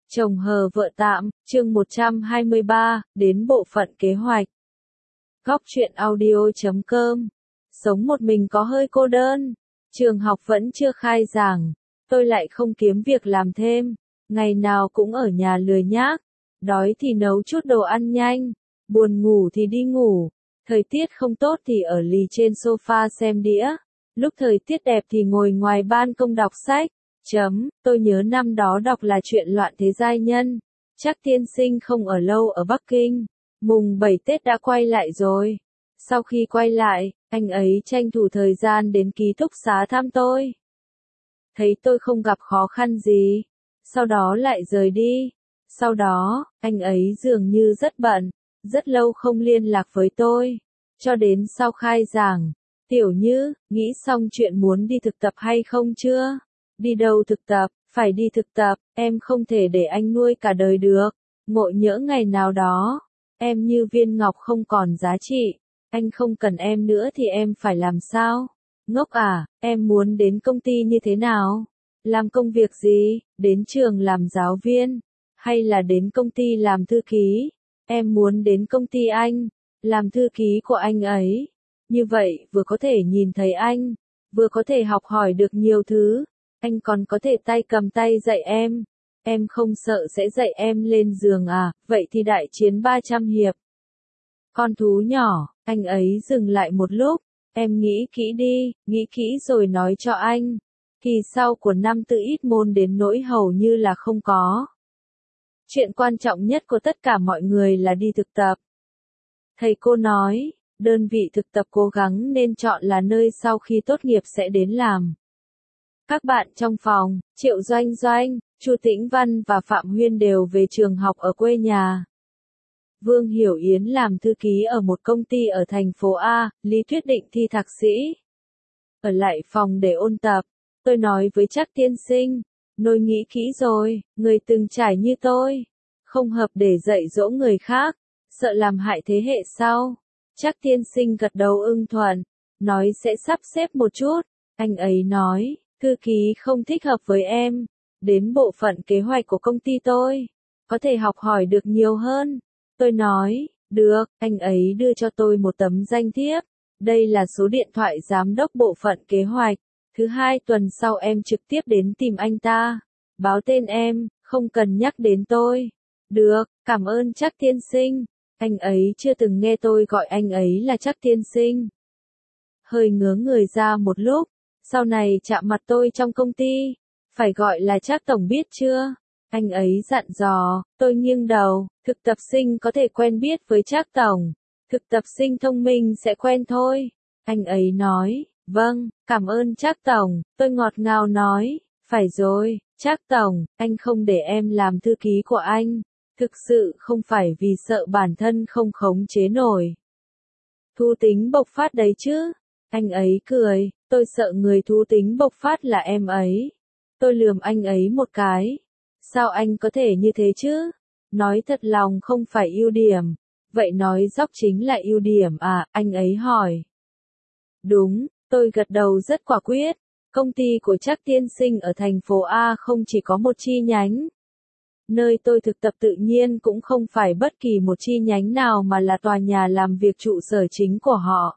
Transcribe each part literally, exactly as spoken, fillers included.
Chồng hờ vợ tạm, chương một trăm hai mươi ba, đến bộ phận kế hoạch. Góc truyện audio chấm com. Sống một mình có hơi cô đơn. Trường học vẫn chưa khai giảng. Tôi lại không kiếm việc làm thêm. Ngày nào cũng ở nhà lười nhác. Đói thì nấu chút đồ ăn nhanh. Buồn ngủ thì đi ngủ. Thời tiết không tốt thì ở lì trên sofa xem đĩa. Lúc thời tiết đẹp thì ngồi ngoài ban công đọc sách. Chấm, tôi nhớ năm đó đọc là chuyện Loạn thế giai nhân. Chắc tiên sinh không ở lâu ở Bắc Kinh. Mùng bảy Tết đã quay lại rồi. Sau khi quay lại, anh ấy tranh thủ thời gian đến ký túc xá thăm tôi. Thấy tôi không gặp khó khăn gì. Sau đó lại rời đi. Sau đó, anh ấy dường như rất bận. Rất lâu không liên lạc với tôi. Cho đến sau khai giảng. Tiểu Như, nghĩ xong chuyện muốn đi thực tập hay không chưa? Đi đâu thực tập? Phải đi thực tập, em không thể để anh nuôi cả đời được. Ngộ nhỡ ngày nào đó, em như viên ngọc không còn giá trị, anh không cần em nữa thì em phải làm sao? Ngốc à, em muốn đến công ty như thế nào? Làm công việc gì? Đến trường làm giáo viên? Hay là đến công ty làm thư ký? Em muốn đến công ty anh, làm thư ký của anh ấy. Như vậy vừa có thể nhìn thấy anh, vừa có thể học hỏi được nhiều thứ. Anh còn có thể tay cầm tay dạy em. Em không sợ sẽ dạy em lên giường à, vậy thì đại chiến ba trăm hiệp. Con thú nhỏ, anh ấy dừng lại một lúc. Em nghĩ kỹ đi, nghĩ kỹ rồi nói cho anh. Kỳ sau của năm tự ít môn đến nỗi hầu như là không có. Chuyện quan trọng nhất của tất cả mọi người là đi thực tập. Thầy cô nói, đơn vị thực tập cố gắng nên chọn là nơi sau khi tốt nghiệp sẽ đến làm. Các bạn trong phòng, Triệu Doanh Doanh, Chu Tĩnh Văn và Phạm Huyên đều về trường học ở quê nhà. Vương Hiểu Yến làm thư ký ở một công ty ở thành phố A, Lý Thuyết định thi thạc sĩ. Ở lại phòng để ôn tập, tôi nói với Trác tiên sinh, tôi nghĩ kỹ rồi, người từng trải như tôi, không hợp để dạy dỗ người khác, sợ làm hại thế hệ sau. Trác tiên sinh gật đầu ưng thuận, nói sẽ sắp xếp một chút, anh ấy nói. Thư ký không thích hợp với em, đến bộ phận kế hoạch của công ty tôi, có thể học hỏi được nhiều hơn. Tôi nói, được, anh ấy đưa cho tôi một tấm danh thiếp, đây là số điện thoại giám đốc bộ phận kế hoạch, thứ hai tuần sau em trực tiếp đến tìm anh ta, báo tên em, không cần nhắc đến tôi. Được, cảm ơn Trác tiên sinh, anh ấy chưa từng nghe tôi gọi anh ấy là Trác tiên sinh. Hơi ngớ người ra một lúc. Sau này chạm mặt tôi trong công ty, phải gọi là Trác tổng biết chưa? Anh ấy dặn dò, tôi nghiêng đầu, thực tập sinh có thể quen biết với Trác tổng, thực tập sinh thông minh sẽ quen thôi. Anh ấy nói, vâng, cảm ơn Trác tổng, tôi ngọt ngào nói, phải rồi, Trác tổng, anh không để em làm thư ký của anh, thực sự không phải vì sợ bản thân không khống chế nổi. Thú tính bộc phát đấy chứ? Anh ấy cười, tôi sợ người thú tính bộc phát là em ấy. Tôi lườm anh ấy một cái. Sao anh có thể như thế chứ? Nói thật lòng không phải ưu điểm. Vậy nói dóc chính là ưu điểm à? Anh ấy hỏi. Đúng, tôi gật đầu rất quả quyết. Công ty của Trác tiên sinh ở thành phố A không chỉ có một chi nhánh. Nơi tôi thực tập tự nhiên cũng không phải bất kỳ một chi nhánh nào mà là tòa nhà làm việc trụ sở chính của họ.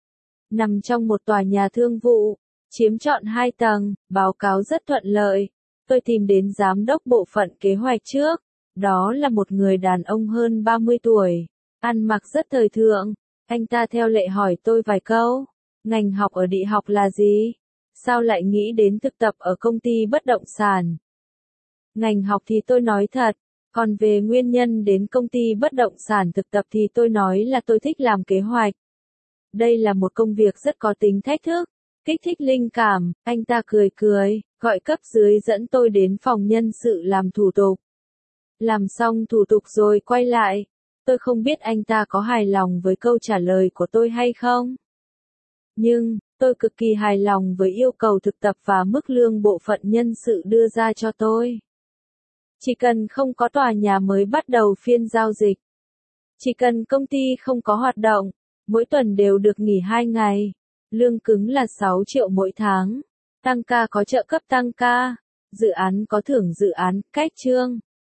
Nằm trong một tòa nhà thương vụ, chiếm trọn hai tầng, báo cáo rất thuận lợi. Tôi tìm đến giám đốc bộ phận kế hoạch trước. Đó là một người đàn ông hơn ba mươi tuổi, ăn mặc rất thời thượng. Anh ta theo lệ hỏi tôi vài câu. Ngành học ở đại học là gì? Sao lại nghĩ đến thực tập ở công ty bất động sản? Ngành học thì tôi nói thật, còn về nguyên nhân đến công ty bất động sản thực tập thì tôi nói là tôi thích làm kế hoạch. Đây là một công việc rất có tính thách thức, kích thích linh cảm. Anh ta cười cười, gọi cấp dưới dẫn tôi đến phòng nhân sự làm thủ tục. Làm xong thủ tục rồi quay lại. Tôi không biết anh ta có hài lòng với câu trả lời của tôi hay không. Nhưng, tôi cực kỳ hài lòng với yêu cầu thực tập và mức lương bộ phận nhân sự đưa ra cho tôi. Chỉ cần không có tòa nhà mới bắt đầu phiên giao dịch. Chỉ cần công ty không có hoạt động. Mỗi tuần đều được nghỉ hai ngày. Lương cứng là sáu triệu mỗi tháng. Tăng ca có trợ cấp tăng ca. Dự án có thưởng dự án, cách chương.